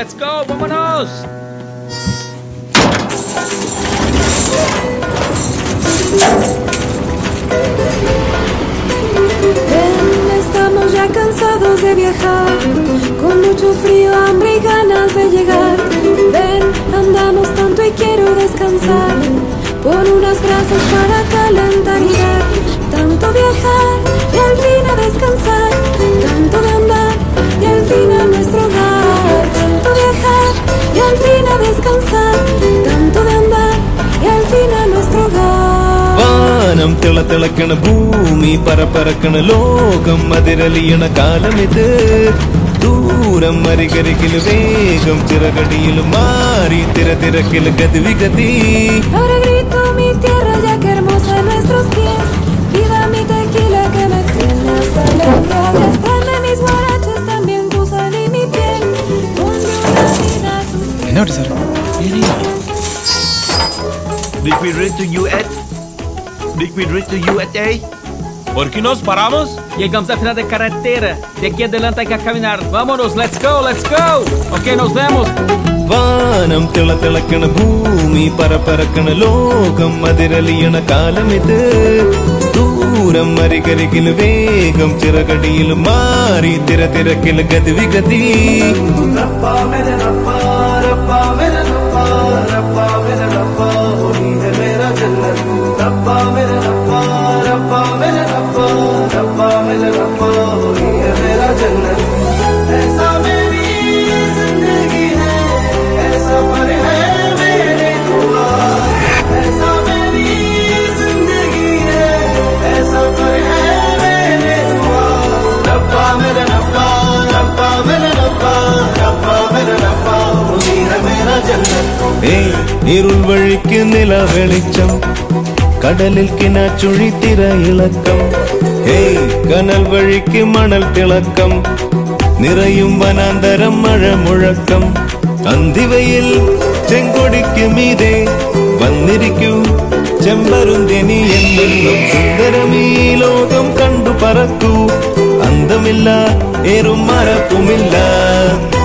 let's go, vámonos. Estamos ya cansados de viajar, con mucho frío, hambre y ganas de llegar. Ven, andamos tanto y quiero descansar. Pon unas brasas para calentar y dar. Tanto viajar y al fin a descansar. Tanto de andar y al fin a nuestro hogar. Tanto viajar y al fin a descansar. Tanto de andar y al fin a nuestro hogar. വാനം തിളക്കണ ഭൂമി പറക്കണ ലോകം അതിരലിയണ കാലമിത് ദൂരം അരികരികിൽ വേഗം ചിറകടിയിൽ മാറി തിരക്കിൽ ഗതിവിഗതി Ahora grito mi tierra ya que hermosa en nuestros pies. Viva mi tequila que me tiene hasta la embriaguez. Extraña mis guaraches también tu sal y mi piel. Ponle una vida a tus pies. എന്നോട് sir Did we reach to US? Did we reach to USA? ¿Por qué nos paramos? Llegamos al final de carretera. De aquí adelante hay que caminar. Vámonos, let's go, let's go. Ok, nos vemos. വാനം തിളക്കണ ഭൂമി പറക്കണ ലോകം അതിരലിയണ കാലമിത് ദൂരം അരികരികിൽ വേഗം ചിറകടിയിൽ മാറി തിരക്കിൽ ഗതിവിഗതി ഇരുൾ വഴിക്ക് നില വെളിച്ചം കടലിൽ കിനാച്ചുഴി തിരയിളക്കം ഹേയ് കനൽ വഴിക്ക് മണൽ തിളക്കം നിറയും വനാന്തരം മഴ മുഴക്കം അന്തിവയിൽ ചെങ്കൊടിക്ക് മീതെ വന്നിരിക്കൂ ചെമ്പരുന്തിനി എന്നെന്നും സുന്ദരമീ ലോകം കണ്ടു പറക്കൂ അന്തമില്ല ഏറും മറക്കുമില്ല